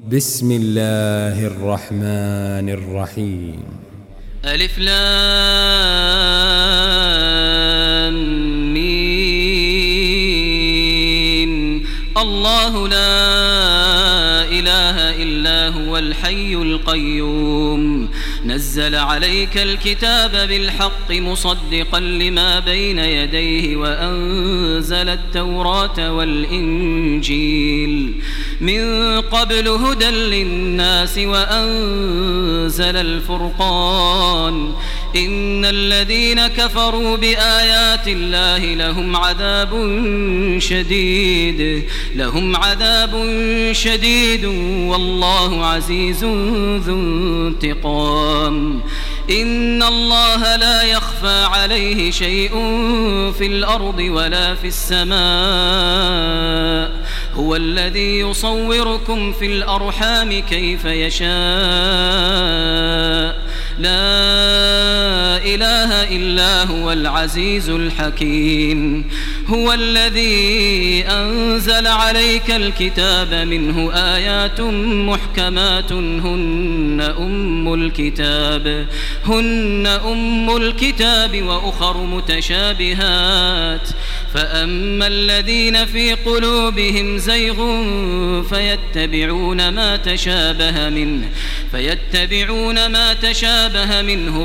بسم الله الرحمن الرحيم. ألف لام ميم. الله لا إله إلا هو الحي القيوم نزل عليك الكتاب بالحق مصدقا لما بين يديه وأنزل التوراة والإنجيل من قبل هدى للناس وأنزل الفرقان إن الذين كفروا بآيات الله لهم عذاب شديد والله عزيز ذو انتقام. إن الله لا يخفى عليه شيء في الأرض ولا في السماء هو الذي يصوركم في الأرحام كيف يشاء لا إله إلا هو العزيز الحكيم. هو الذي أنزل عليك الكتاب منه آيات محكمات هن أم الكتاب وأخر متشابهات فأما الذين في قلوبهم زيغ فيتبعون ما تشابه منه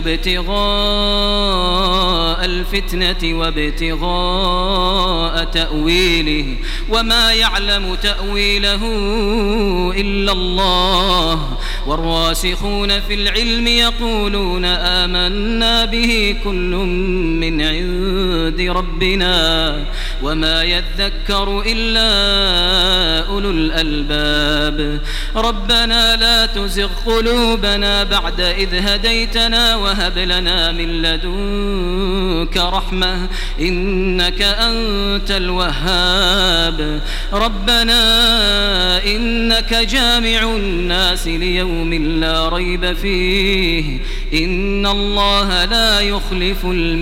ابتغاء الفتنة وابتغاء تأويله وما يعلم تأويله إلا الله والراسخون في العلم يقولون آمنا به كل من عند ربنا وما يذكر إلا أولو الألباب. ربنا لا تزغ قلوبنا بعد إذ هديتنا وهب لنا من لدنك رحمة إنك أنت الوهاب. ربنا إنك جامع الناس ليوم لا ريب فيه إن الله لا يخلف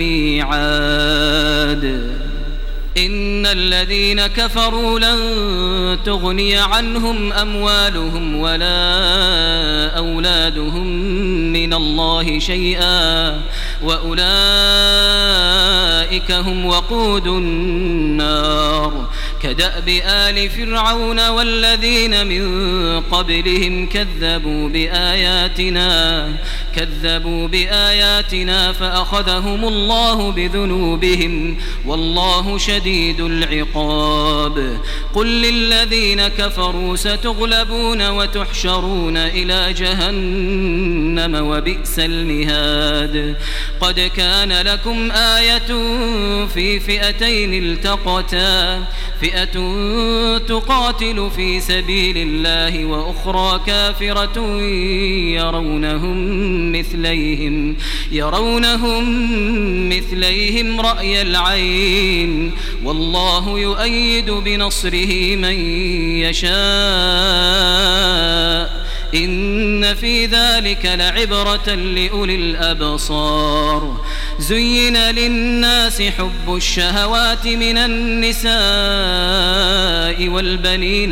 الميعاد. إن الذين كفروا لن تغني عنهم أموالهم ولا أولادهم من الله شيئا وأولئك هم وقود النار كدأب آل فرعون والذين من قبلهم كذبوا بآياتنا فأخذهم الله بذنوبهم والله شديد العقاب. قل للذين كفروا ستغلبون وتحشرون إلى جهنم وبئس المهاد. قد كان لكم آية في فئتين التقتا فئة تقاتل في سبيل الله وأخرى كافرة يرونهم مثليهم رأي العين والله يؤيد بنصره من يشاء إن في ذلك لعبرة لأولي الأبصار. زين للناس حب الشهوات من النساء والبنين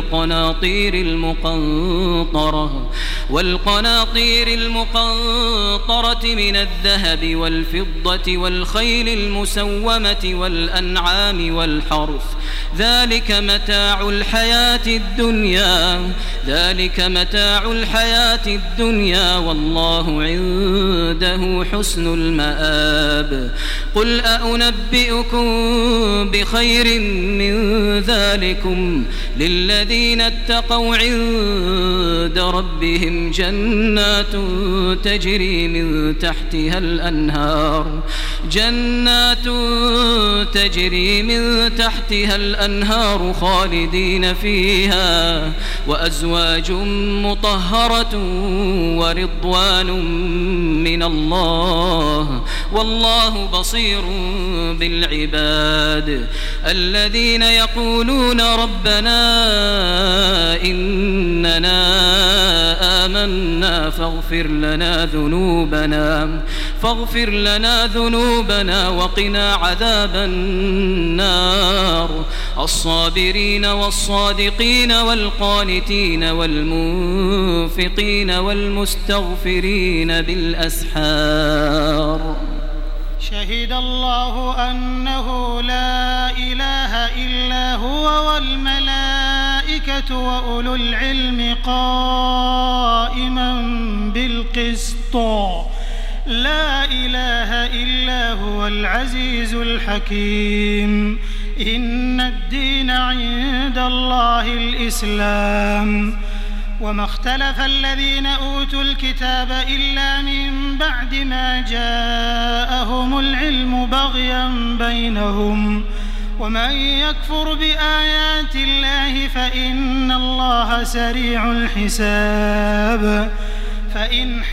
والقناطير المقنطرة من الذهب والفضة والخيل المسومة والأنعام والحرث ذلك متاع الحياة الدنيا والله عنده حسن المآب. قل أنبئكم بخير من ذلكم للذين اتقوا عند ربهم جنات تجري من تحتها الأنهار خالدين فيها وأزواج مطهرة ورضوان من الله والله بصير بالعباد. الذين يقولون ربنا إننا آمنا فاغفر فاغفر لنا ذنوبنا وقنا عذاب النار الصابرين والصادقين والقانتين والمنفقين والمستغفرين بالأسحار شهد الله أنه لا إله إلا هو والملائكة وأولو العلم قائما بالقسط لا إله إلا هو العزيز الحكيم إن الدين عند الله الإسلام وما اختلف الذين أوتوا الكتاب إلا من بعد ما جاءهم العلم بغيا بينهم ومن يكفر بآيات الله فإن الله سريع الحساب فإن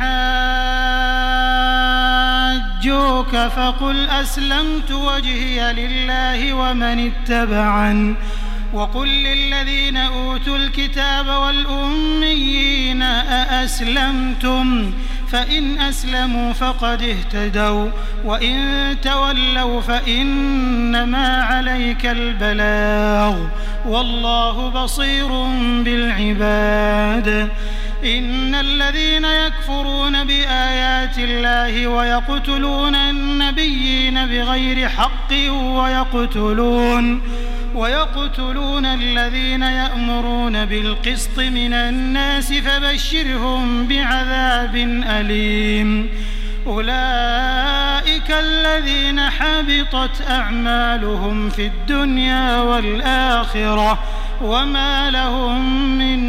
حاجوك فقل أسلمت وجهي لله ومن اتبعن وقل للذين أوتوا الكتاب والأميين أأسلمتم فإن أسلموا فقد اهتدوا وإن تولوا فإنما عليك البلاغ والله بصير بالعباد إن الذين يكفرون بآيات الله ويقتلون النبيين بغير حق ويقتلون الذين يأمرون بالقسط من الناس فبشرهم بعذاب أليم أولئك الذين حبطت أعمالهم في الدنيا والآخرة وما لهم من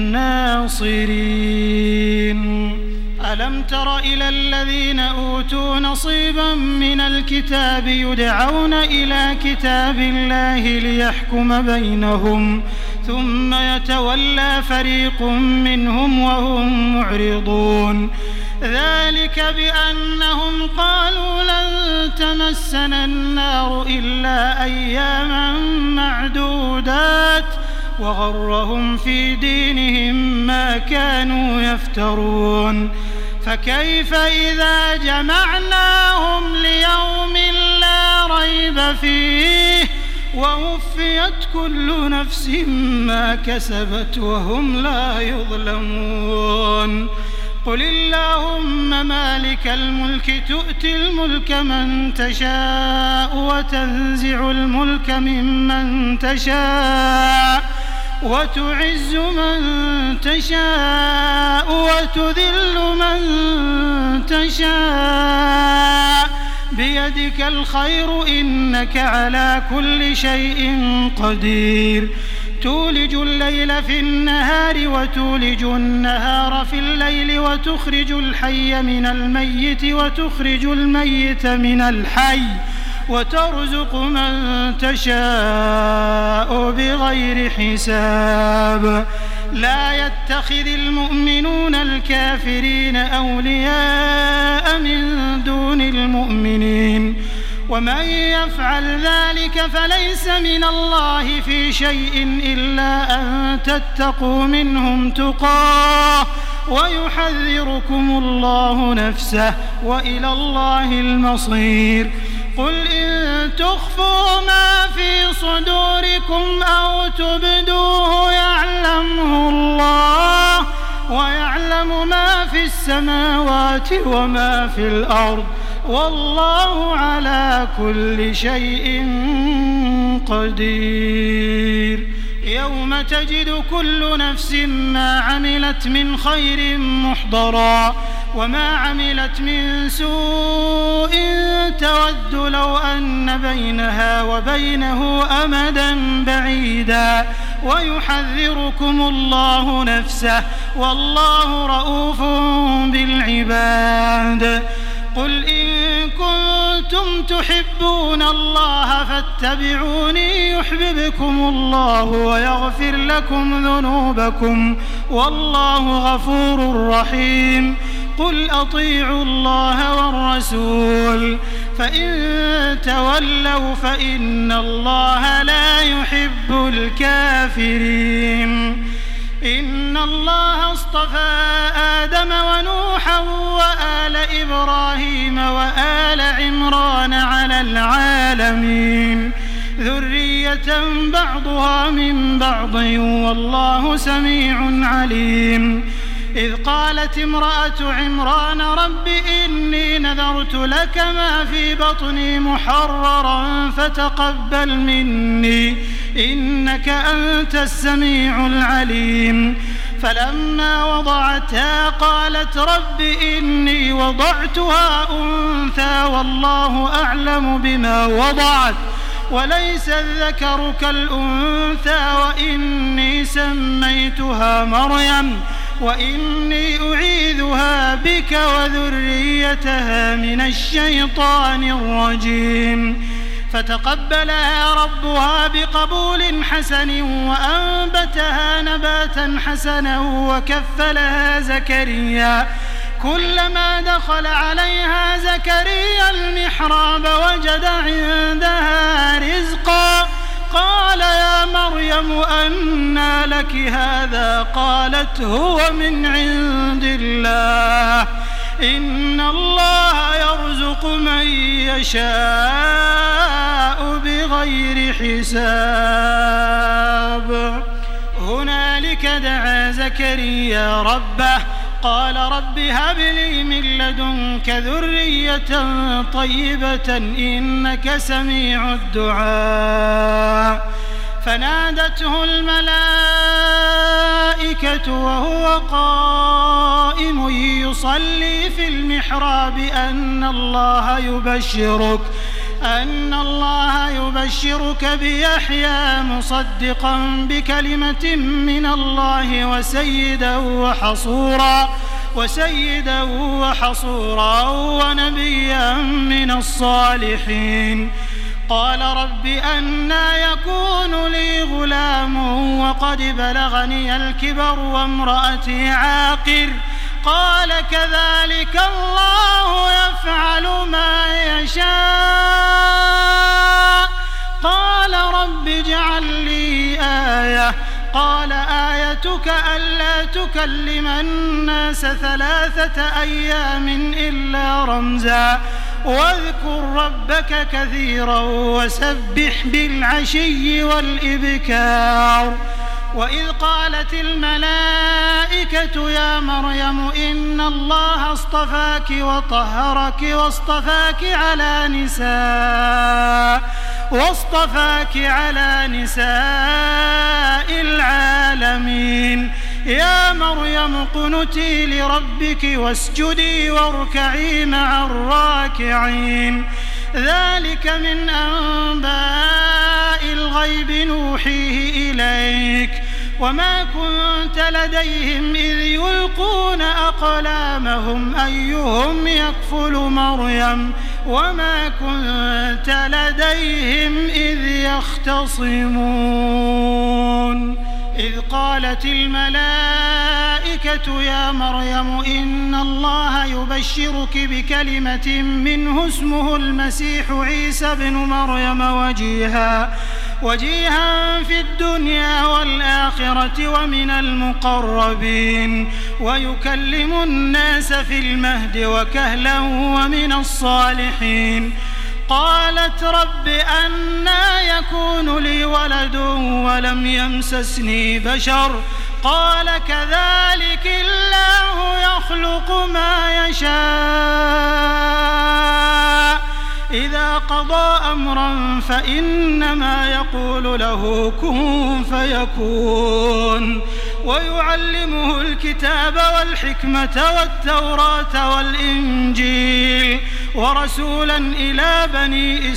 ناصرين ألم تر إلى الذين أوتوا نصيبا من الكتاب يدعون إلى كتاب الله ليحكم بينهم ثم يتولى فريق منهم وهم معرضون ذلك بأنهم قالوا لن تمسنا النار إلا أياما معدودات وغرهم في دينهم ما كانوا يفترون فكيف إذا جمعناهم ليوم لا ريب فيه ووفيت كل نفس ما كسبت وهم لا يظلمون قل اللهم مالك الملك تؤتي الملك من تشاء وتنزع الملك ممن تشاء وتعز من تشاء وتذل من تشاء بيدك الخير إنك على كل شيء قدير تولج الليل في النهار وتولج النهار في الليل وتخرج الحي من الميت وتخرج الميت من الحي وترزق من تشاء بغير حساب لا يتخذ المؤمنون الكافرين أولياء من دون المؤمنين ومن يفعل ذلك فليس من الله في شيء إلا أن تتقوا منهم تقاه ويحذركم الله نفسه وإلى الله المصير قل إن تخفوا ما في صدوركم أو تبدوه يعلمه الله ويعلم ما في السماوات وما في الأرض والله على كل شيء قدير يوم تجد كل نفس ما عملت من خير محضرا وما عملت من سوء تود لو أن بينها وبينه أمدا بعيدا ويحذركم الله نفسه والله رؤوف بالعباد قل إن كنتم تحبون الله فاتبعوني يحببكم الله ويغفر لكم ذنوبكم والله غفور رحيم قل أطيعوا الله والرسول فإن تولوا فإن الله لا يحب الكافرين إن الله اصطفى آدم ونوحا وآل إبراهيم وآل عمران على العالمين ذرية بعضها من بعض والله سميع عليم. إذ قالت امرأة عمران رب إني نذرت لك ما في بطني محررا فتقبل مني إنك أنت السميع العليم. فلما وضعتها قالت رب إني وضعتها أنثى والله أعلم بما وضعت وليس الذكر كالأنثى وإني سميتها مريم وإني أعيذها بك وذريتها من الشيطان الرجيم. فتقبلها ربها بقبول حسن وأنبتها نباتا حسنا وكفلها زكريا. كلما دخل عليها زكريا المحراب وجد عندها رزقا قال يا مريم أنى لك هذا قالت هو من عند الله إن الله يرزق من يشاء بغير حساب. هنالك دعا زكريا ربه قال رب هب لي من لدنك ذرية طيبة إنك سميع الدعاء. فنادته الملائكة وهو قائم يصلي في المحراب أن الله يبشرك بيحيى مصدقا بكلمة من الله وسيدا وحصورا ونبيا من الصالحين. قال رب أنى يكون لي غلام وقد بلغني الكبر وامرأتي عاقر قال كذلك الله يفعل ما يشاء. قال رب اجعل لي آية قال آيتك ألا تكلم الناس 3 أيام إلا رمزا واذكر ربك كثيرا وسبح بالعشي والإبكار. وإذ قالت الملائكة يا مريم إن الله اصطفاك وطهرك واصطفاك على نساء العالمين. يا مريم اقنتي لربك واسجدي واركعي مع الراكعين. ذلك من أنباء الغيب نوحيه إليك وما كنت لديهم إذ يلقون أقلامهم أيهم يكفل مريم وما كنت لديهم إذ يختصمون. إذ قالت الملائكة يا مريم إن الله يبشرك بكلمة منه اسمه المسيح عيسى بن مريم وجيها في الدنيا والآخرة ومن المقربين ويكلم الناس في المهد وكهلا ومن الصالحين. قالت رب أنى يكون لي ولد ولم يمسسني بشر قال كذلك الله يخلق ما يشاء إذا قضى أمرا فإنما يقول له كن فيكون. ويعلمه الكتاب والحكمة والتوراة والإنجيل ورسولا إلى بني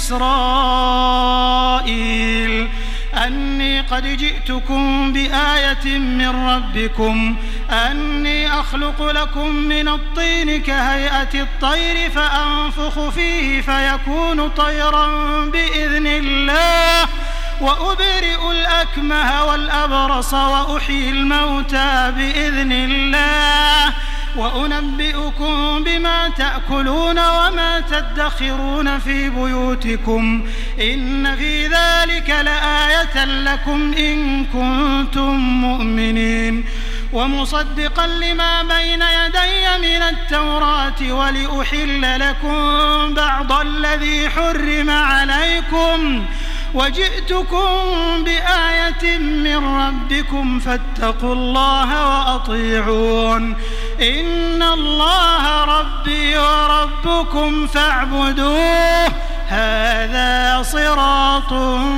إسرائيل أني قد جئتكم بآية من ربكم أني أخلق لكم من الطين كهيئة الطير فأنفخ فيه فيكون طيرا بإذن الله وأبرئ الأكمه والأبرص وأحيي الموتى بإذن الله وأنبئكم بما تأكلون وما تدخرون في بيوتكم إن في ذلك لآية لكم إن كنتم مؤمنين ومصدقا لما بين يدي من التوراة ولأحل لكم بعض الذي حرم عليكم وجئتكم بآية من ربكم فاتقوا الله وأطيعون إن الله ربي وربكم فاعبدوه هذا صراط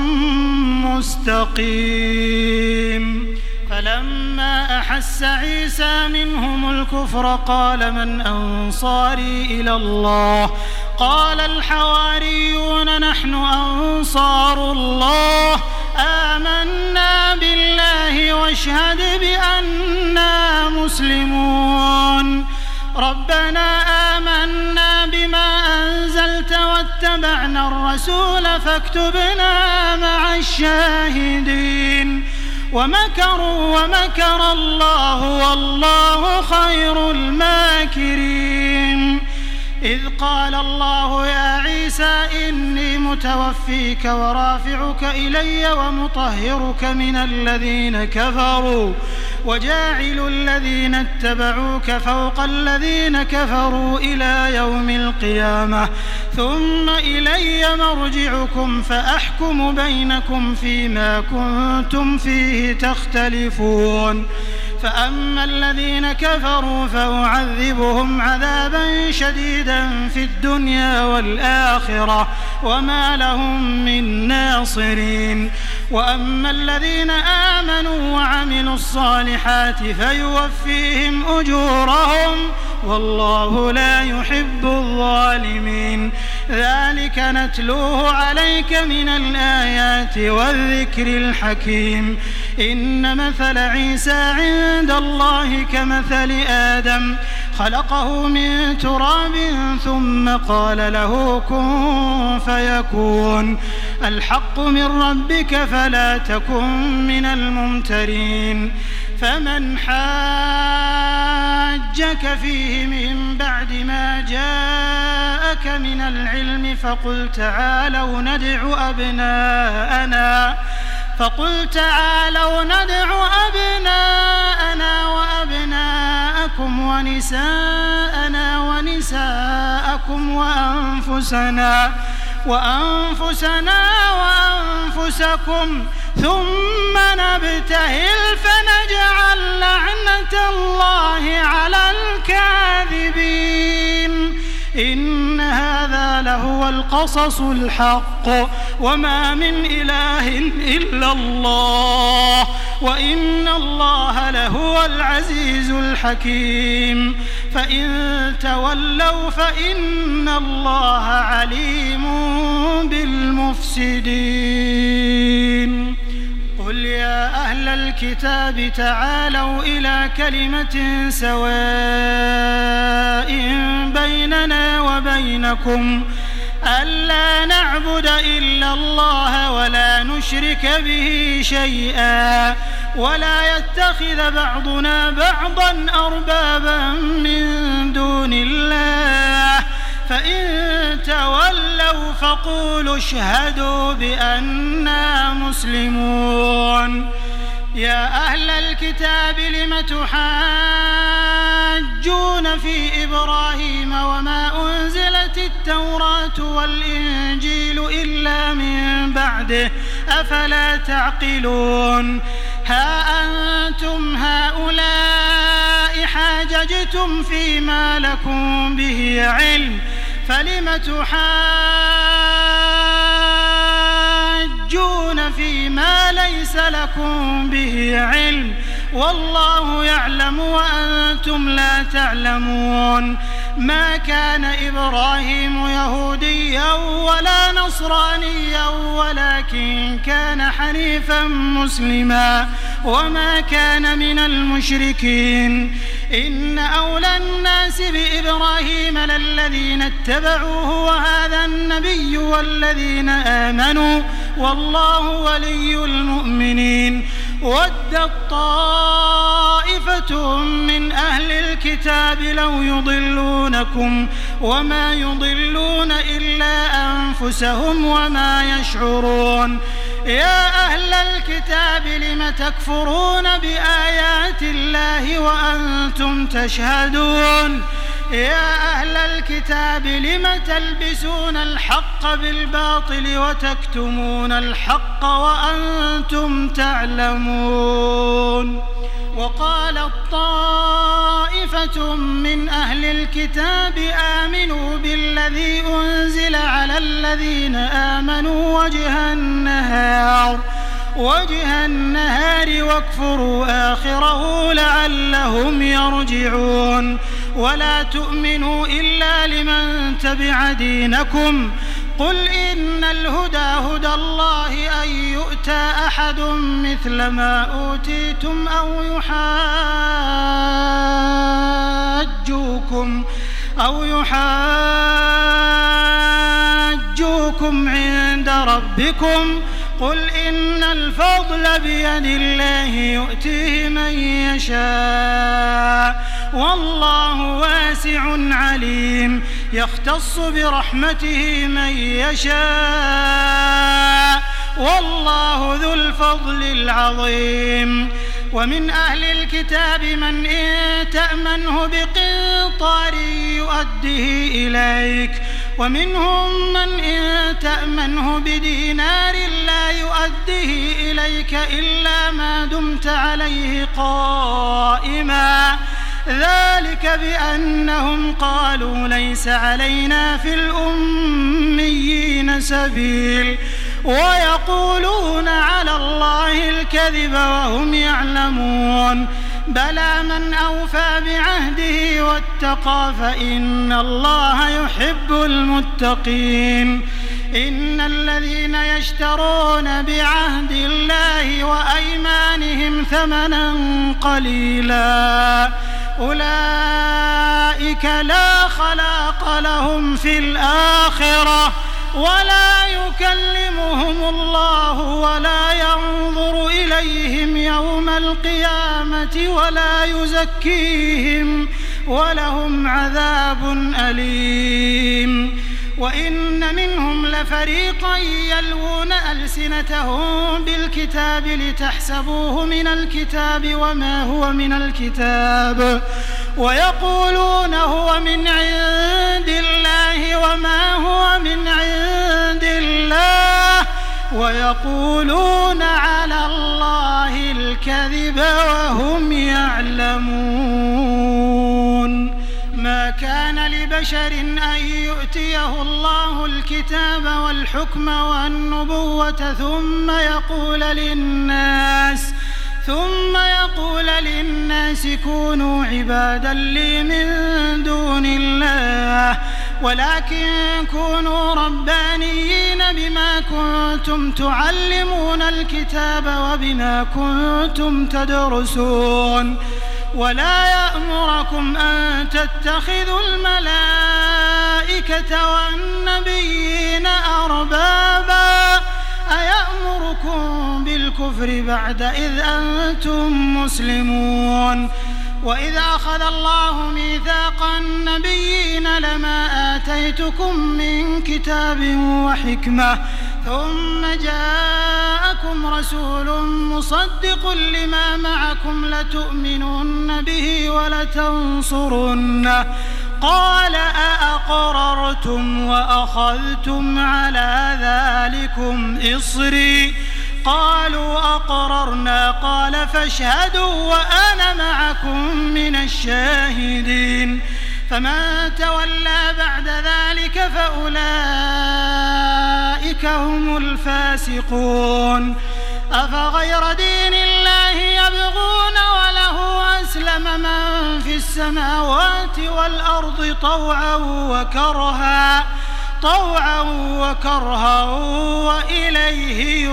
مستقيم. فلما أحس عيسى منهم الكفر قال من أنصاري إلى الله قال الحواريون نحن أنصار الله آمنا بالله واشهد بأننا مسلمون ربنا آمنا بما أنزلت واتبعنا الرسول فاكتبنا مع الشاهدين ومكروا ومكر الله والله خير الماكرين. إذ قال الله يا عيسى إني متوفيك ورافعك إلي ومطهرك من الذين كفروا وجاعل الذين اتبعوك فوق الذين كفروا إلى يوم القيامة ثم إلي مرجعكم فأحكم بينكم فيما كنتم فيه تختلفون. فأما الذين كفروا فأعذبهم عذابا شديدا في الدنيا والآخرة وما لهم من ناصرين وأما الذين آمنوا وعملوا الصالحات فيوفيهم أجورهم والله لا يحب الظالمين. ذلك نتلوه عليك من الآيات والذكر الحكيم. إن مثل عيسى عند الله كمثل آدم خلقه من تراب ثم قال له كن فيكون الحق من ربك فلا تكن من الممترين. فمن حاجك فيه من بعد ما جاءك من العلم فقل تعالوا ندع أبناءنا وأبناءكم ونساءنا ونساءكم وأنفسنا وأنفسكم ثم نبتهل فنجعل لعنة الله على الكاذبين. إن هذا لهو القصص الحق وما من إله إلا الله وإن الله لهو العزيز الحكيم. فإن تولوا فإن الله عليم بالمفسدين. قل يا أهل الكتاب تعالوا إلى كلمة سواء بيننا وبينكم ألا نعبد إلا الله ولا نشرك به شيئا ولا يتخذ بعضنا بعضا أربابا من دون الله فإن تولوا فقولوا اشهدوا بأننا مسلمون. يا أهل الكتاب لم تحاجون في إبراهيم وما أنزلت التوراة والإنجيل إلا من بعده أفلا تعقلون. ها أنتم هؤلاء حاججتم فيما لكم به علم فلم تحاجون فيما ليس لكم به علم والله يعلم وأنتم لا تعلمون. ما كان إبراهيم يهوديا ولا نصرانيا ولكن كان حنيفا مسلما وما كان من المشركين. إن أولى الناس بإبراهيم للذين اتبعوه وهذا النبي والذين آمنوا والله ولي المؤمنين. ودت طائفة طائفة من أهل الكتاب لو يضلونكم وما يضلون إلا أنفسهم وما يشعرون يا أهل الكتاب لم تكفرون بآيات الله وأنتم تشهدون يا أهل الكتاب لم تلبسون الحق بالباطل وتكتمون الحق وأنتم تعلمون وقالت طائفة من أهل الكتاب آمنوا بالذي أنزل على الذين آمنوا وجه النهار واكفروا آخره لعلهم يرجعون ولا تؤمنوا إلا لمن تبع دينكم قل إن الهدى هدى الله أن يؤتى أحد مثل ما أوتيتم أو يحاجوكم عند ربكم قل إن الفضل بيد الله يؤتيه من يشاء والله واسع عليم يختص برحمته من يشاء والله ذو الفضل العظيم ومن أهل الكتاب من إن تأمنه بقنطار يؤده إليك ومنهم من إن تأمنه بدينار لا يؤده إليك إلا ما دمت عليه قائما ذلك بأنهم قالوا ليس علينا في الأميين سبيل ويقولون على الله الكذب وهم يعلمون بلى من أوفى بعهده واتقى فإن الله يحب المتقين إن الذين يشترون بعهد الله وأيمانهم ثمنا قليلا أولئك لا خلاق لهم في الآخرة ولا يكلمهم الله ولا ينظر إليهم يوم القيامة ولا يزكيهم ولهم عذاب أليم وإن منهم لفريقا يلوون ألسنتهم بالكتاب لتحسبوه من الكتاب وما هو من الكتاب ويقولون هو من عند الله وما هو من عند الله ويقولون على الله الكذب وهم يعلمون ما كان لبشر أن يؤتيه الله الكتاب والحكم والنبوة ثم يقول للناس كونوا عبادا لي من دون الله ولكن كونوا ربانيين بما كنتم تعلمون الكتاب وبما كنتم تدرسون ولا يأمركم أن تتخذوا الملائكة والنبيين أربابا أيأمركم بالكفر بعد إذ أنتم مسلمون وإذا أخذ الله ميثاق النبيين لما آتيتكم من كتاب وحكمة ثم جاءكم رسول مصدق لما معكم لتؤمنن به ولتنصرنه قال أأقررتم وأخذتم على ذلكم إصري قالوا أقررنا قال فاشهدوا وأنا معكم من الشاهدين فمن تولى بعد ذلك فأولئك هم الفاسقون أفغير دين الله يبغون وله أسلم من في السماوات والأرض طوعا وكرها وإليه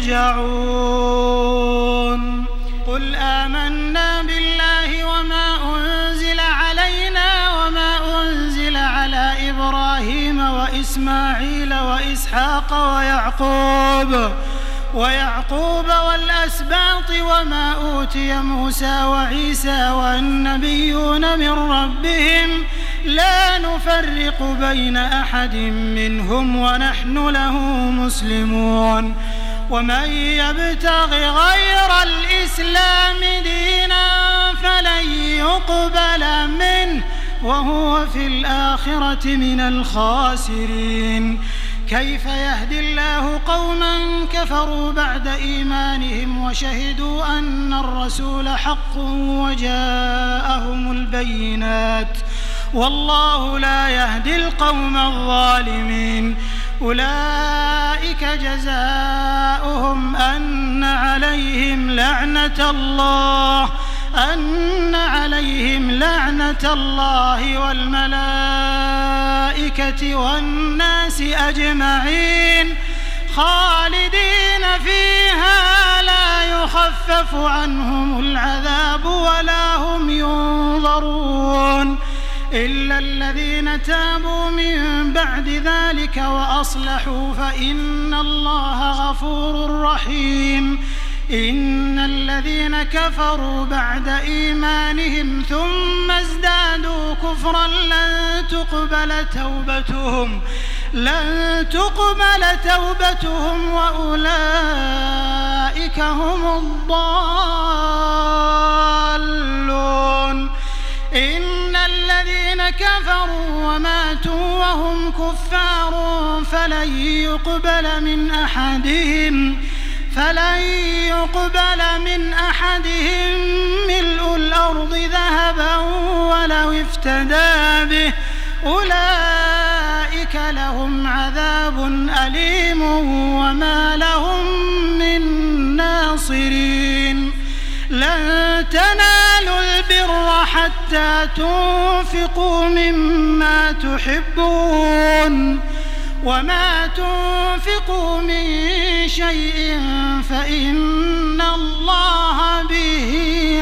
يرجعون قل آمنا بالله وما أنزل علينا وما أنزل على إبراهيم وإسماعيل وإسحاق ويعقوب والأسباط وما أوتي موسى وعيسى والنبيون من ربهم لا نفرق بين أحد منهم ونحن له مسلمون ومن يبتغ غير الإسلام دينا فلن يقبل منه وهو في الآخرة من الخاسرين كيف يهدي الله قوما كفروا بعد إيمانهم وشهدوا أن الرسول حق وجاءهم البينات والله لا يهدي القوم الظالمين أولئك جزاؤهم أن عليهم لعنة الله والملائكة والناس أجمعين خالدين فيها لا يخفف عنهم العذاب ولا هم ينظرون إلا الذين تابوا من بعد ذلك وأصلحوا فإن الله غفور رحيم إن الذين كفروا بعد إيمانهم ثم ازدادوا كفرا لن تقبل توبتهم وأولئك هم الضالون إن الذين كفروا وماتوا وهم كفار فلن يقبل من أحدهم ملء الأرض ذهبا ولو افتدى به أولئك لهم عذاب أليم وما لهم من ناصرين لن تنالوا البر حتى تنفقوا مما تحبون وما تنفقوا من شيء فإن الله به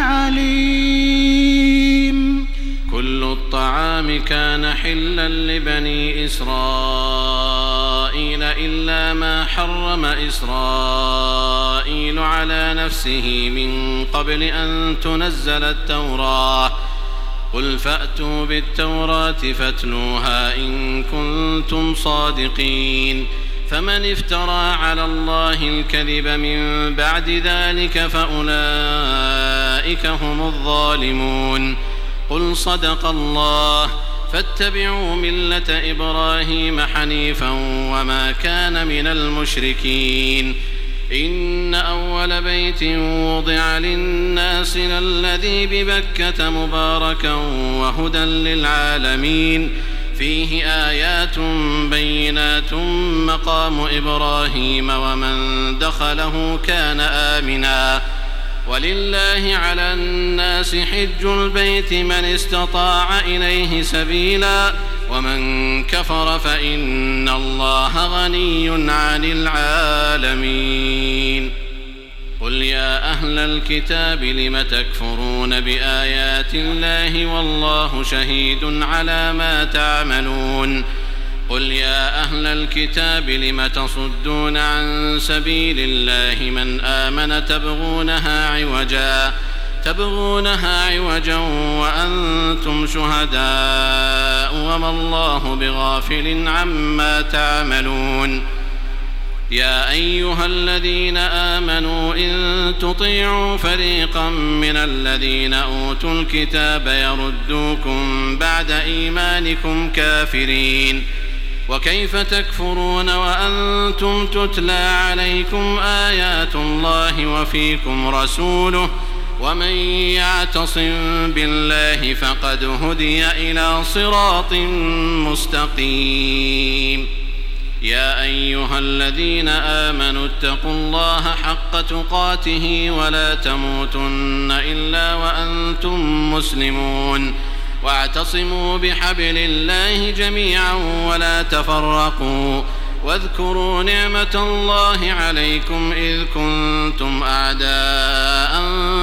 عليم كل الطعام كان حلا لبني إسرائيل إلا ما حرم إسرائيل على نفسه من قبل أن تنزل التوراة قل فأتوا بالتوراة فاتلوها إن كنتم صادقين فمن افترى على الله الكذب من بعد ذلك فأولئك هم الظالمون قل صدق الله فاتبعوا ملة إبراهيم حنيفا وما كان من المشركين إن أول بيت وضع للناس للذي ببكة مباركا وهدى للعالمين فيه آيات بينات مقام إبراهيم ومن دخله كان آمنا ولله على الناس حج البيت من استطاع إليه سبيلا ومن كفر فإن الله غني عن العالمين قل يا أهل الكتاب لم تكفرون بآيات الله والله شهيد على ما تعملون قل يا أهل الكتاب لم تصدون عن سبيل الله من آمن تبغونها عوجا وأنتم شهداء وما الله بغافل عما تعملون يا أيها الذين آمنوا إن تطيعوا فريقا من الذين أوتوا الكتاب يردوكم بعد إيمانكم كافرين وكيف تكفرون وأنتم تتلى عليكم آيات الله وفيكم رسوله ومن يعتصم بالله فقد هدي إلى صراط مستقيم يا أيها الذين آمنوا اتقوا الله حق تقاته ولا تموتن إلا وأنتم مسلمون واعتصموا بحبل الله جميعا ولا تفرقوا واذكروا نعمة الله عليكم إذ كنتم أعداء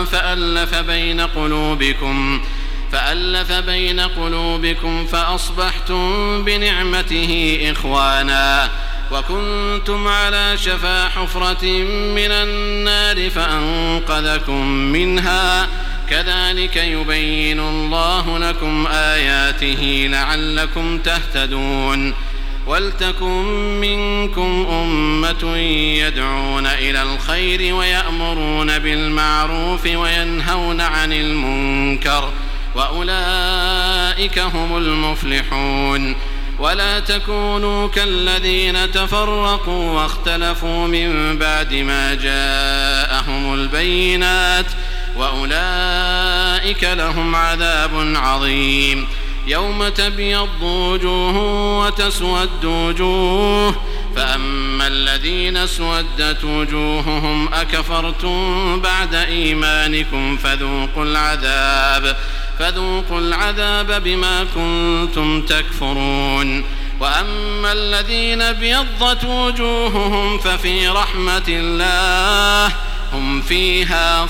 فألف بين قلوبكم فأصبحتم بنعمته إخوانا وكنتم على شفا حفرة من النار فأنقذكم منها كذلك يبين الله لكم آياته لعلكم تهتدون ولتكن منكم أمة يدعون إلى الخير ويأمرون بالمعروف وينهون عن المنكر وأولئك هم المفلحون ولا تكونوا كالذين تفرقوا واختلفوا من بعد ما جاءهم البينات وأولئك لهم عذاب عظيم يوم تبيض وجوه وتسود وجوه فأما الذين اسودت وجوههم أكفرتم بعد إيمانكم فذوقوا العذاب بما كنتم تكفرون وأما الذين ابيضت وجوههم ففي رحمة الله هم فيها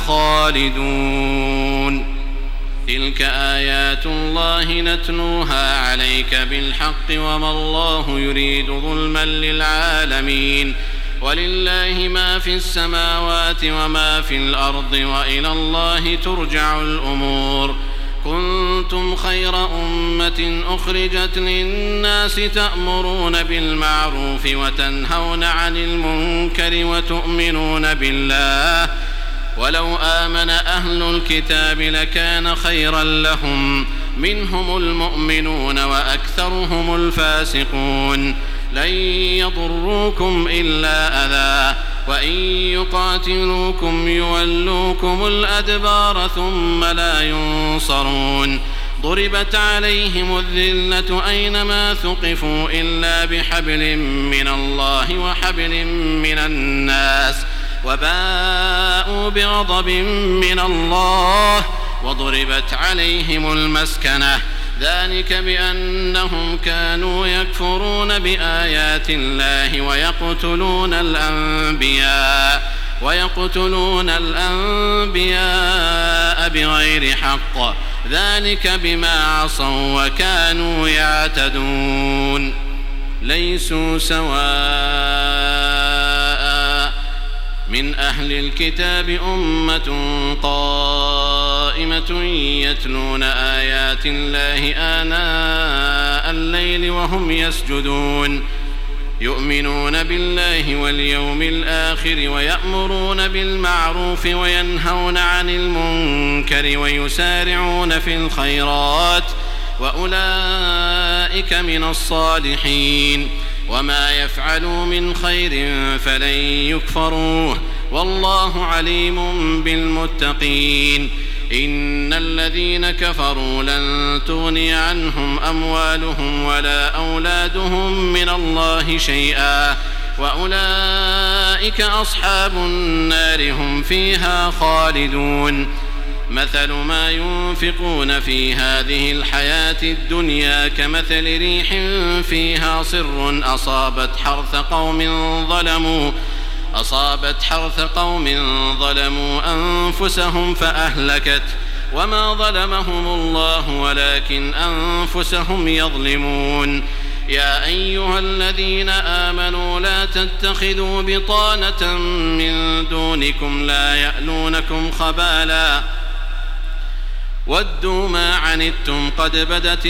خالدون تلك آيات الله نتلوها عليك بالحق وما الله يريد ظلما للعالمين ولله ما في السماوات وما في الأرض وإلى الله ترجع الأمور كنتم خير أمة أخرجت للناس تأمرون بالمعروف وتنهون عن المنكر وتؤمنون بالله ولو آمن أهل الكتاب لكان خيرا لهم منهم المؤمنون وأكثرهم الفاسقون لن يضروكم إلا أذى وإن يقاتلوكم يولوكم الأدبار ثم لا ينصرون ضربت عليهم الذلة أينما ثقفوا إلا بحبل من الله وحبل من الناس وباءوا بغضب من الله وضربت عليهم المسكنة ذلك بأنهم كانوا يكفرون بآيات الله ويقتلون الأنبياء بغير حق ذلك بما عصوا وكانوا يعتدون ليسوا سواء من أهل الكتاب أمة قائمة يتلون آيات الله آناء الليل وهم يسجدون يؤمنون بالله واليوم الآخر ويأمرون بالمعروف وينهون عن المنكر ويسارعون في الخيرات وأولئك من الصالحين وما يفعلوا من خير فلن يكفروه والله عليم بالمتقين إن الذين كفروا لن تغني عنهم أموالهم ولا أولادهم من الله شيئا وأولئك أصحاب النار هم فيها خالدون مثل ما ينفقون في هذه الحياة الدنيا كمثل ريح فيها صر أصابت حرث قوم ظلموا أنفسهم فأهلكت وما ظلمهم الله ولكن أنفسهم يظلمون يا أيها الذين آمنوا لا تتخذوا بطانة من دونكم لا يألونكم خبالا ودوا ما عنتم قد بدت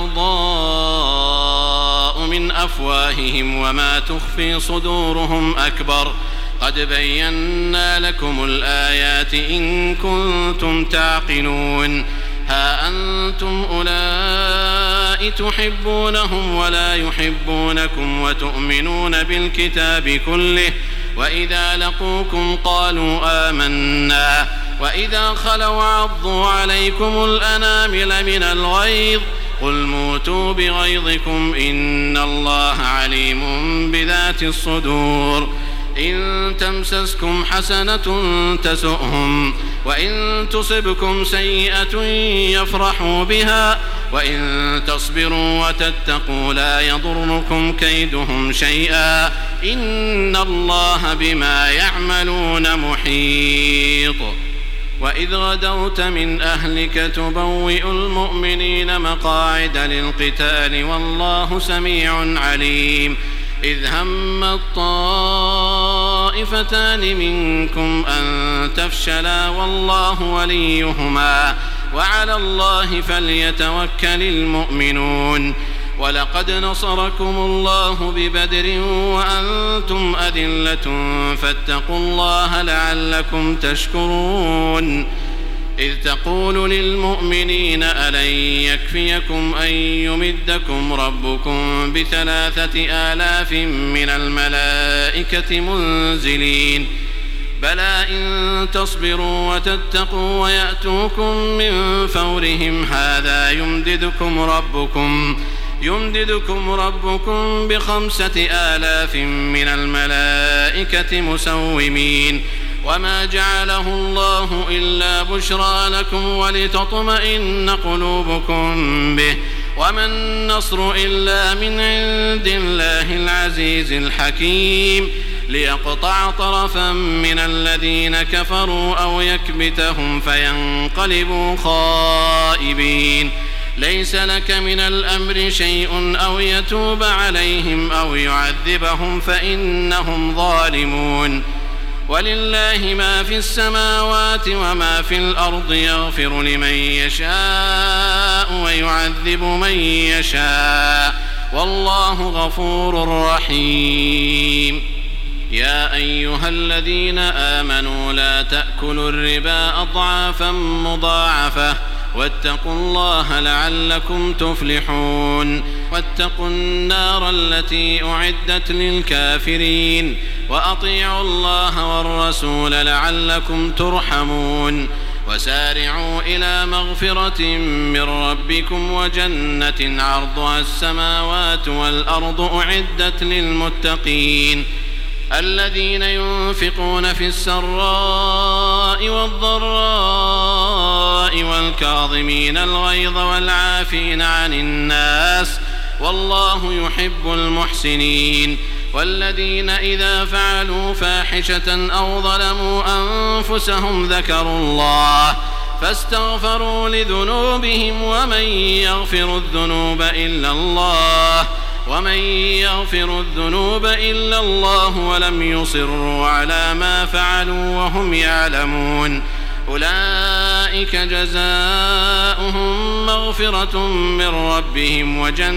البغضاء من أفواههم وما تخفي صدورهم أكبر قد بينا لكم الآيات إن كنتم تعقلون ها أنتم أولئك تحبونهم ولا يحبونكم وتؤمنون بالكتاب كله وإذا لقوكم قالوا آمنا وإذا خلوا عضوا عليكم الأنامل من الغيظ قل موتوا بغيظكم إن الله عليم بذات الصدور إن تمسسكم حسنة تسؤهم وإن تصبكم سيئة يفرحوا بها وإن تصبروا وتتقوا لا يضركم كيدهم شيئا إن الله بما يعملون محيط وإذ غدوت من أهلك تبوئ المؤمنين مقاعد للقتال والله سميع عليم إذ هم الطائفتان منكم أن تفشلا والله وليهما وعلى الله فليتوكل المؤمنون. ولقد نصركم الله ببدر وأنتم أذلة فاتقوا الله لعلكم تشكرون. إذ تقول للمؤمنين ألن يكفيكم أن يمدكم ربكم ب3,000 من الملائكة منزلين بلى إن تصبروا وتتقوا ويأتوكم من فورهم هذا يمددكم ربكم ب5,000 من الملائكة مسومين وما جعله الله إلا بشرى لكم ولتطمئن قلوبكم به وما النصر إلا من عند الله العزيز الحكيم ليقطع طرفا من الذين كفروا أو يكبتهم فينقلبوا خائبين. ليس لك من الأمر شيء أو يتوب عليهم أو يعذبهم فإنهم ظالمون. ولله ما في السماوات وما في الأرض يغفر لمن يشاء ويعذب من يشاء والله غفور رحيم. يا أيها الذين آمنوا لا تأكلوا الربا أضعافا مضاعفة واتقوا الله لعلكم تفلحون. واتقوا النار التي أعدت للكافرين وأطيعوا الله والرسول لعلكم ترحمون. وسارعوا إلى مغفرة من ربكم وجنة عرضها السماوات والأرض أعدت للمتقين الذين ينفقون في السراء والضراء والكاظمين الغيظ والعافين عن الناس والله يحب المحسنين. والذين إذا فعلوا فاحشة أو ظلموا أنفسهم ذكروا الله فاستغفروا لذنوبهم ومن يغفر الذنوب إلا الله ولم يصروا على ما فعلوا وهم يعلمون أولئك جزاؤهم مغفرة من ربهم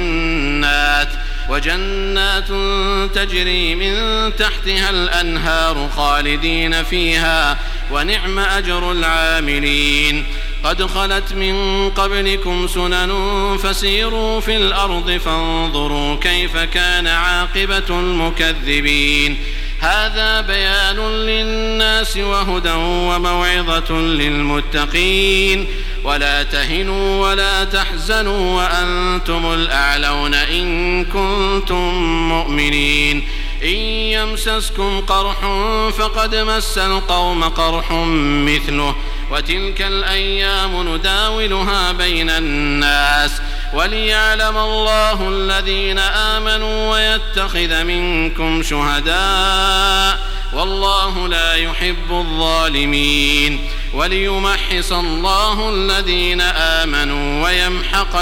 وجنات تجري من تحتها الأنهار خالدين فيها ونعم أجر العاملين. قد خلت من قبلكم سنن فسيروا في الأرض فانظروا كيف كان عاقبة المكذبين. هذا بيان للناس وهدى وموعظة للمتقين. ولا تهنوا ولا تحزنوا وأنتم الأعلون إن كنتم مؤمنين. إن يمسسكم قرح فقد مس القوم قرح مثله وتلك الأيام نداولها بين الناس وليعلم الله الذين آمنوا ويتخذ منكم شهداء والله لا يحب الظالمين وليمحص الله الذين آمنوا ويمحق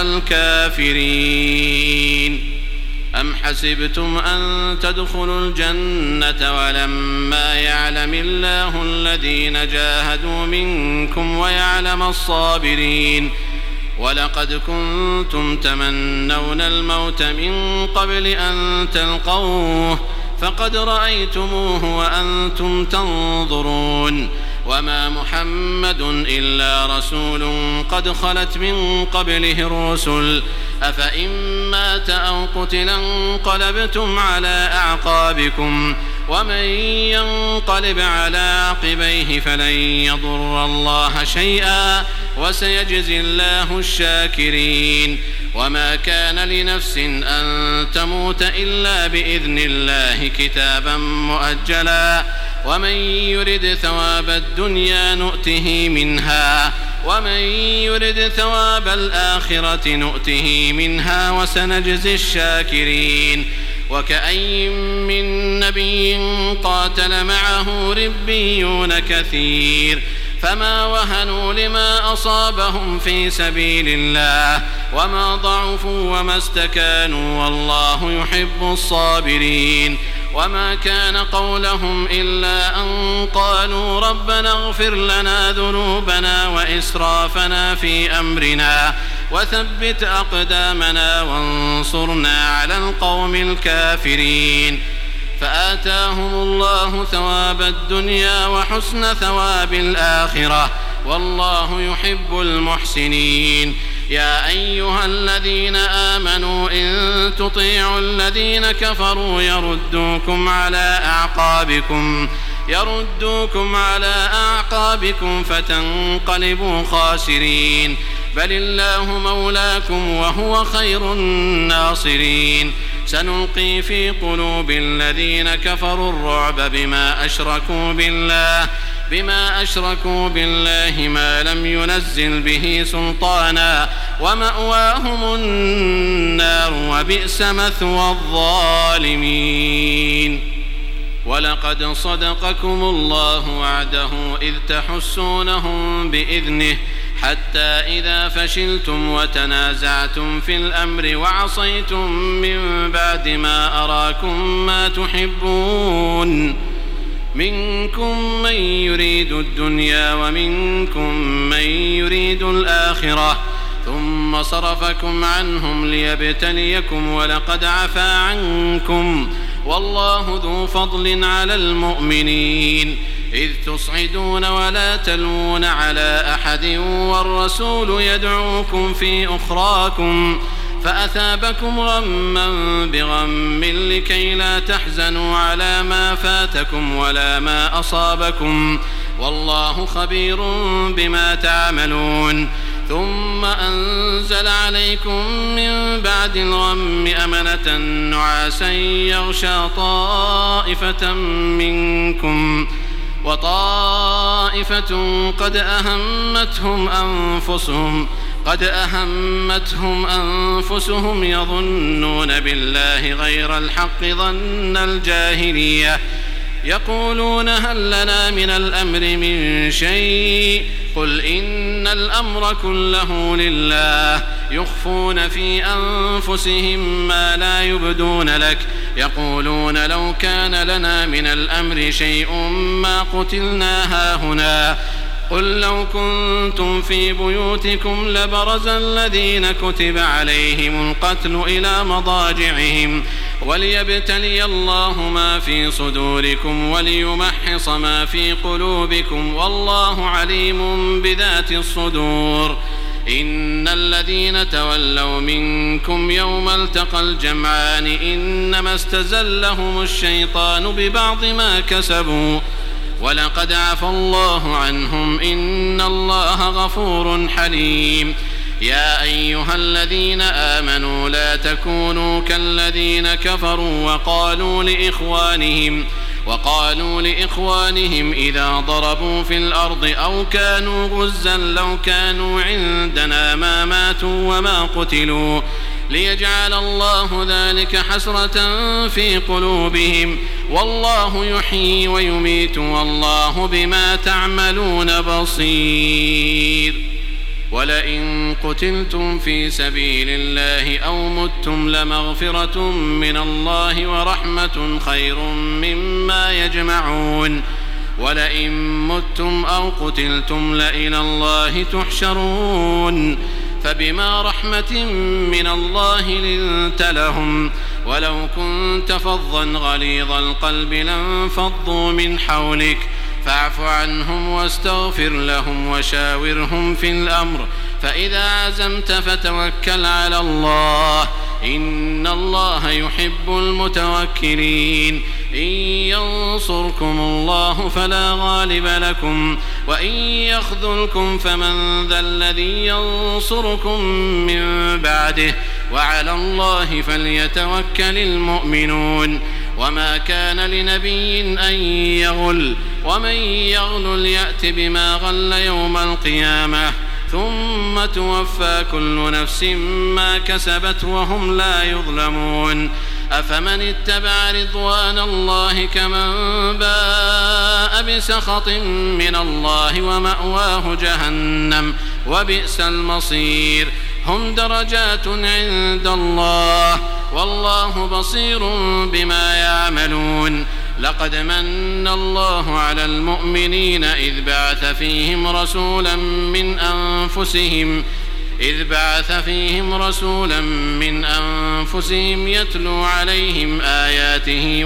الكافرين. أم حسبتم أن تدخلوا الجنة ولما يعلم الله الذين جاهدوا منكم ويعلم الصابرين. ولقد كنتم تمنون الموت من قبل أن تلقوه فقد رأيتموه وأنتم تنظرون. وما محمد إلا رسول قد خلت من قبله الرسل أفإن مات أو قتلا انقلبتم على أعقابكم ومن ينقلب على عقبيه فلن يضر الله شيئا وسيجزي الله الشاكرين. وما كان لنفس أن تموت إلا بإذن الله كتابا مؤجلا ومن يرد ثواب الدنيا نؤته منها ومن يرد ثواب الآخرة نؤته منها وسنجزي الشاكرين. وكأي من نبي قاتل معه ربيون كثير فما وهنوا لما أصابهم في سبيل الله وما ضعفوا وما استكانوا والله يحب الصابرين وما كان قولهم إلا أن قالوا ربنا اغفر لنا ذنوبنا وإسرافنا في أمرنا وثبت أقدامنا وانصرنا على القوم الكافرين فآتاهم الله ثواب الدنيا وحسن ثواب الآخرة والله يحب المحسنين يا أيها الذين آمنوا إن تطيعوا الذين كفروا يردوكم على أعقابكم فتنقلبوا خاسرين بل الله مولاكم وهو خير الناصرين سنلقي في قلوب الذين كفروا الرعب بما أشركوا بالله ما لم ينزل به سلطانا ومأواهم النار وبئس مثوى الظالمين ولقد صدقكم الله وعده إذ تحسونهم بإذنه حتى إذا فشلتم وتنازعتم في الأمر وعصيتم من بعد ما أراكم ما تحبون منكم من يريد الدنيا ومنكم من يريد الآخرة ثم صرفكم عنهم ليبتليكم ولقد عفا عنكم والله ذو فضل على المؤمنين إذ تصعدون ولا تلوون على أحد والرسول يدعوكم في أخراكم فأثابكم غما بغم لكي لا تحزنوا على ما فاتكم ولا ما أصابكم والله خبير بما تعملون ثم أنزل عليكم من بعد الغم أمنة نعاسا يغشى طائفة منكم وطائفة قد أهمتهم أنفسهم يظنون بالله غير الحق ظن الجاهلية يقولون هل لنا من الأمر من شيء قل إن الأمر كله لله يخفون في أنفسهم ما لا يبدون لك يقولون لو كان لنا من الأمر شيء ما قتلنا هاهنا قل لو كنتم في بيوتكم لبرز الذين كتب عليهم القتل إلى مضاجعهم وليبتلي الله ما في صدوركم وليمحص ما في قلوبكم والله عليم بذات الصدور إن الذين تولوا منكم يوم التقى الجمعان إنما استزلهم الشيطان ببعض ما كسبوا ولقد عفى الله عنهم إن الله غفور حليم يا أيها الذين آمنوا لا تكونوا كالذين كفروا وقالوا لإخوانهم إذا ضربوا في الأرض أو كانوا غزا لو كانوا عندنا ما ماتوا وما قتلوا ليجعل الله ذلك حسرة في قلوبهم والله يحيي ويميت والله بما تعملون بصير ولئن قتلتم في سبيل الله أو متم لمغفرة من الله ورحمة خير مما يجمعون ولئن متم أو قتلتم لإلى الله تحشرون فبما رحمة من الله لنت لهم ولو كنت فظا غليظ القلب لانفضوا من حولك فاعف عنهم واستغفر لهم وشاورهم في الأمر فإذا عزمت فتوكل على الله إن الله يحب المتوكلين إن ينصركم الله فلا غالب لكم وإن يخذلكم فمن ذا الذي ينصركم من بعده وعلى الله فليتوكل المؤمنون وما كان لنبي أن يغل ومن يغل يأت بما غل يوم القيامة ثم توفى كل نفس ما كسبت وهم لا يظلمون أفمن اتبع رضوان الله كمن باء بسخط من الله ومأواه جهنم وبئس المصير هم درجات عند الله والله بصير بما يعملون لقد من الله على المؤمنين إذ بعث فيهم رسولا من أنفسهم يتلو عليهم آياته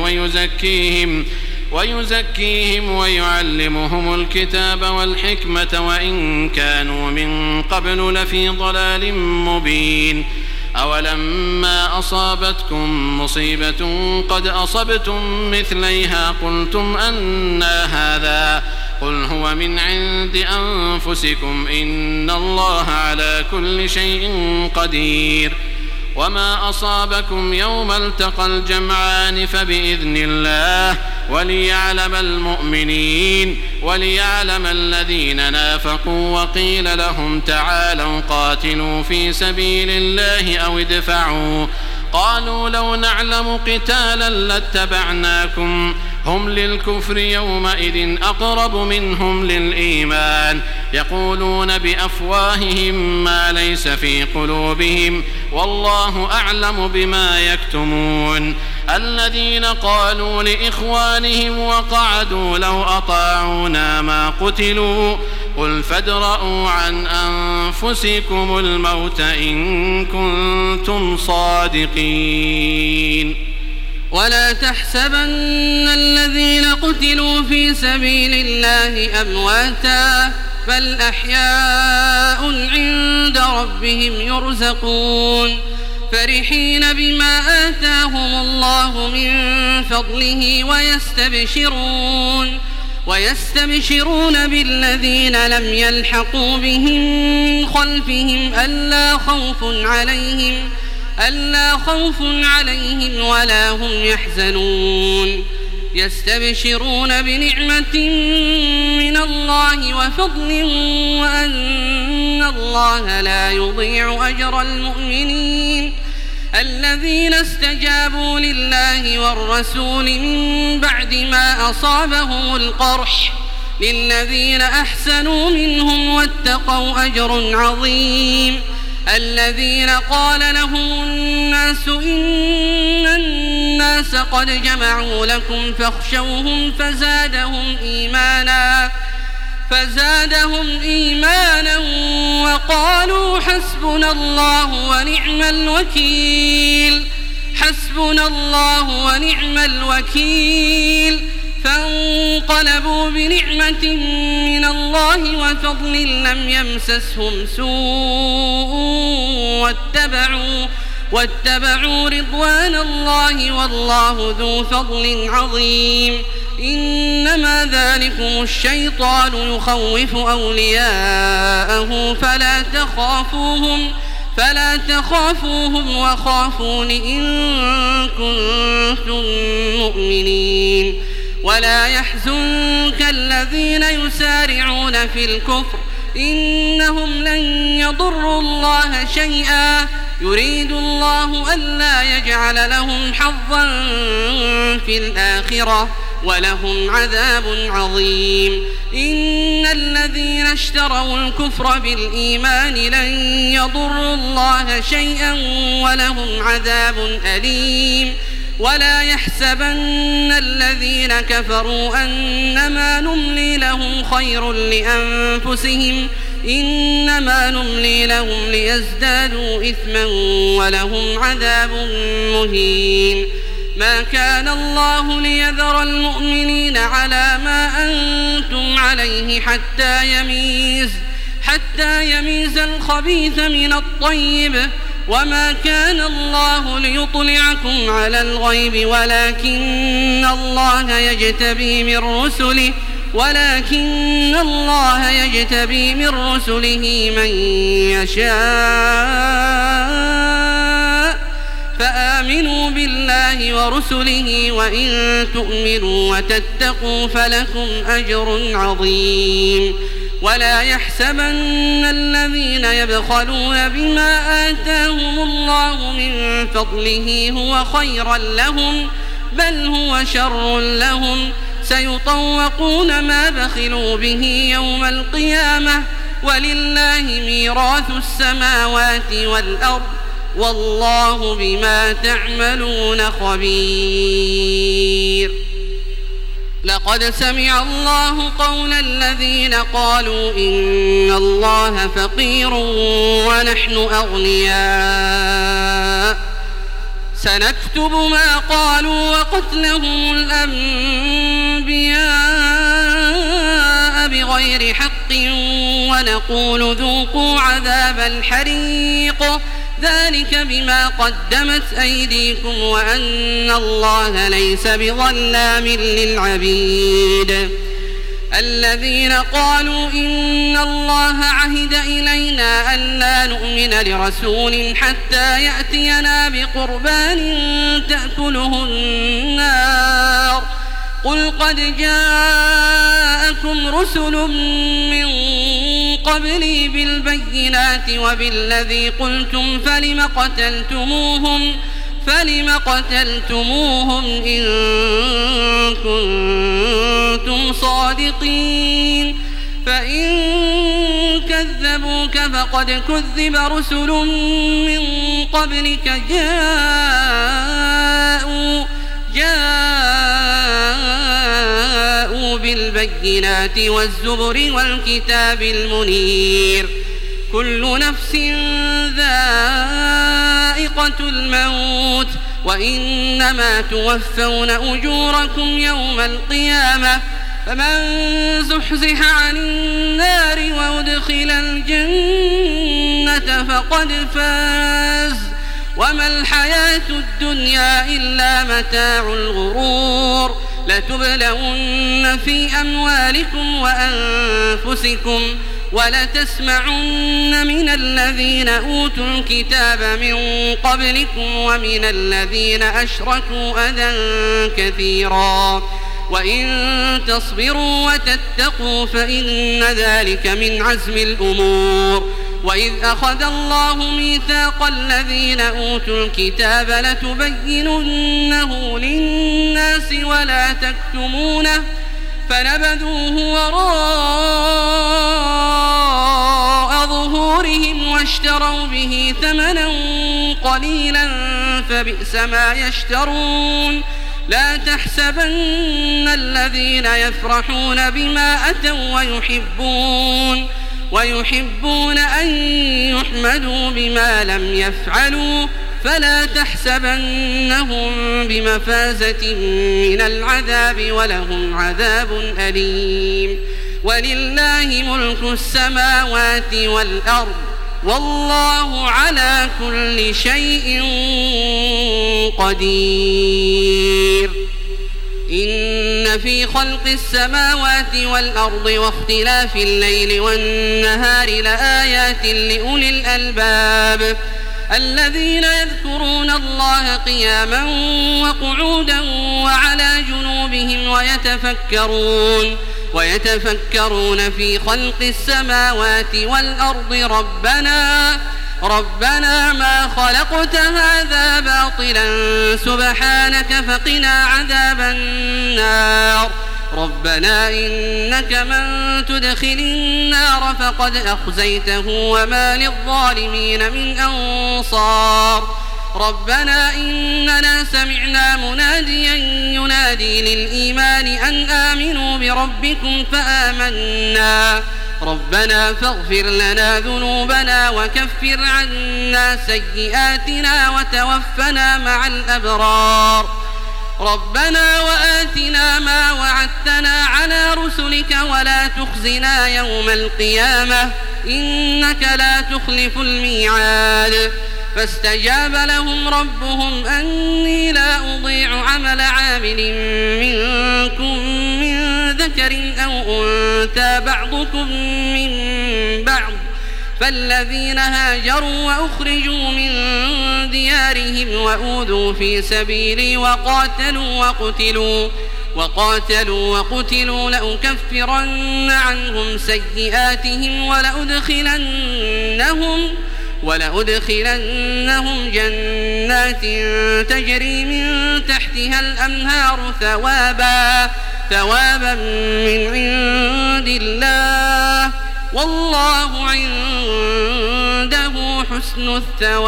ويزكيهم ويعلمهم الكتاب والحكمة وإن كانوا من قبل لفي ضلال مبين أولما أصابتكم مصيبة قد أصبتم مثليها قلتم أنى هذا قل هو من عند أنفسكم إن الله على كل شيء قدير وما أصابكم يوم التقى الجمعان فبإذن الله وليعلم المؤمنين وليعلم الذين نافقوا وقيل لهم تعالوا قاتلوا في سبيل الله أو ادفعوا قالوا لو نعلم قتالا لاتبعناكم هم للكفر يومئذ أقرب منهم للإيمان يقولون بأفواههم ما ليس في قلوبهم والله أعلم بما يكتمون الذين قالوا لإخوانهم وقعدوا لو أطاعونا ما قتلوا قل فادرءوا عن أنفسكم الموت إن كنتم صادقين ولا تحسبن الذين قتلوا في سبيل الله أمواتا بل أحياء عند ربهم يرزقون فرحين بما آتاهم الله من فضله ويستبشرون بالذين لم يلحقوا بهم من خلفهم ألا خوف عليهم ولا هم يحزنون يستبشرون بنعمة من الله وفضل وأن الله لا يضيع أجر المؤمنين الذين استجابوا لله والرسول من بعد ما أصابهم القرح للذين أحسنوا منهم واتقوا أجر عظيم الذين قال لهم الناس إن الناس قد جمعوا لكم فاخشوهم فزادهم إيمانا وقالوا حسبنا الله ونعم الوكيل فانقلبوا بنعمة من الله وفضل لم يمسسهم سوء واتبعوا رضوان الله والله ذو فضل عظيم إنما ذلكم الشيطان يخوف أولياءه فلا تخافوهم وخافون إن كنتم مؤمنين ولا يحزنك الذين يسارعون في الكفر إنهم لن يضروا الله شيئا يريد الله ألا يجعل لهم حظا في الآخرة ولهم عذاب عظيم إن الذين اشتروا الكفر بالإيمان لن يضروا الله شيئا ولهم عذاب أليم ولا يحسبن الذين كفروا أنما نملي لهم خير لأنفسهم إنما نملي لهم ليزدادوا إثما ولهم عذاب مهين ما كان الله ليذر المؤمنين على ما أنتم عليه حتى يميز الخبيث من الطيب وما كان الله ليطلعكم على الغيب ولكن الله يجتبي من رسله من يشاء فآمنوا بالله ورسله وإن تؤمنوا وتتقوا فلكم أجر عظيم ولا يحسبن الذين يبخلون بما آتاهم الله من فضله هو خيرا لهم بل هو شر لهم سيطوقون ما بخلوا به يوم القيامة ولله ميراث السماوات والأرض والله بما تعملون خبير. لقد سمع الله قول الذين قالوا إن الله فقير ونحن أغنياء سنكتب ما قالوا وقتلهم الأنبياء بغير حق ونقول ذوقوا عذاب الحريق ذلك بما قدمت أيديكم وأن الله ليس بظلام للعبيد. الذين قالوا إن الله عهد إلينا ألا نؤمن لرسول حتى يأتينا بقربان تأكله النار قل قد جاءكم رسل من قبلي بالبينات وبالذي قلتم فلم قتلتموهم إن كنتم صادقين فإن كذبوك فقد كذب رسل من قبلك جاءوا بالبينات والزبر والكتاب المنير كل نفس ذائقة الموت وإنما توفون أجوركم يوم القيامة فمن زحزح عن النار وأدخل الجنة فقد فاز وما الحياة الدنيا إلا متاع الغرور. لتبلون في أموالكم وأنفسكم ولتسمعن من الذين أوتوا الكتاب من قبلكم ومن الذين أشركوا أذى كثيرا وإن تصبروا وتتقوا فإن ذلك من عزم الأمور. وإذ أخذ الله ميثاق الذين أوتوا الكتاب لتبيننه للناس ولا تكتمونه فنبذوه وراء ظهورهم واشتروا به ثمنا قليلا فبئس ما يشترون. لا تحسبن الذين يفرحون بما أتوا ويحبون أن يحمدوا بما لم يفعلوا فلا تحسبنهم بمفازة من العذاب ولهم عذاب أليم. ولله ملك السماوات والأرض والله على كل شيء قدير. إن في خلق السماوات والأرض واختلاف الليل والنهار لآيات لأولي الألباب الذين يذكرون الله قياما وقعودا وعلى جنوبهم ويتفكرون في خلق السماوات والأرض ربنا ما خلقت هذا باطلا سبحانك فقنا عذاب النار. ربنا إنك من تدخل النار فقد أخزيته وما للظالمين من أنصار. ربنا إننا سمعنا مناديا ينادي للإيمان أن آمنوا بربكم فآمنا ربنا فاغفر لنا ذنوبنا وكفر عنا سيئاتنا وتوفنا مع الأبرار. ربنا وآتنا ما وعدتنا على رسلك ولا تخزنا يوم القيامة إنك لا تخلف الميعاد. فاستجاب لهم ربهم أني لا أضيع عمل عامل منكم من ذكر أو أنثى بعضكم من بعض فالذين هاجروا وأخرجوا من ديارهم وأوذوا في سبيلي وقاتلوا وقتلوا لأكفرن عنهم سيئاتهم ولأدخلنهم جنات تجري من تحتها الأنهار ثوابا من عند الله والله عنده حسن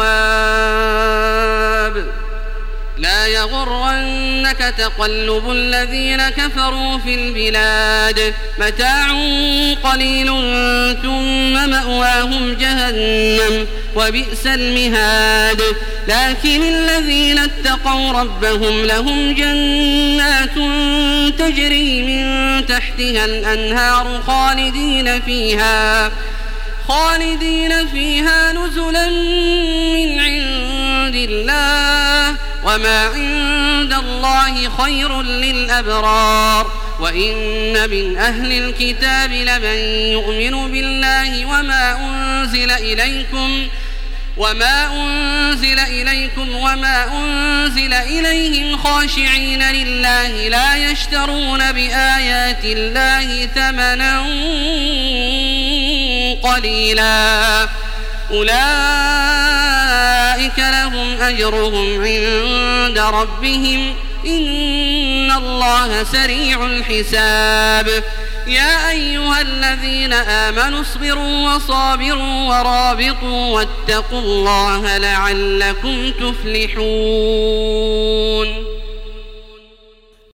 الثواب. لا يغرنك تقلب الذين كفروا في البلاد متاع قليل ثم مأواهم جهنم وبئس المهاد. لكن الذين اتقوا ربهم لهم جنات تجري من تحتها الأنهار خالدين فيها نزلا من عند الله وما عند الله خير للأبرار. وإن من أهل الكتاب لمن يؤمن بالله وما أنزل إليكم وما أنزل إليهم خاشعين لله لا يشترون بآيات الله ثمنا قليلا أولئك لهم أجرهم عند ربهم إن الله سريع الحساب. يا أيها الذين آمنوا اصبروا وصابروا ورابطوا واتقوا الله لعلكم تفلحون.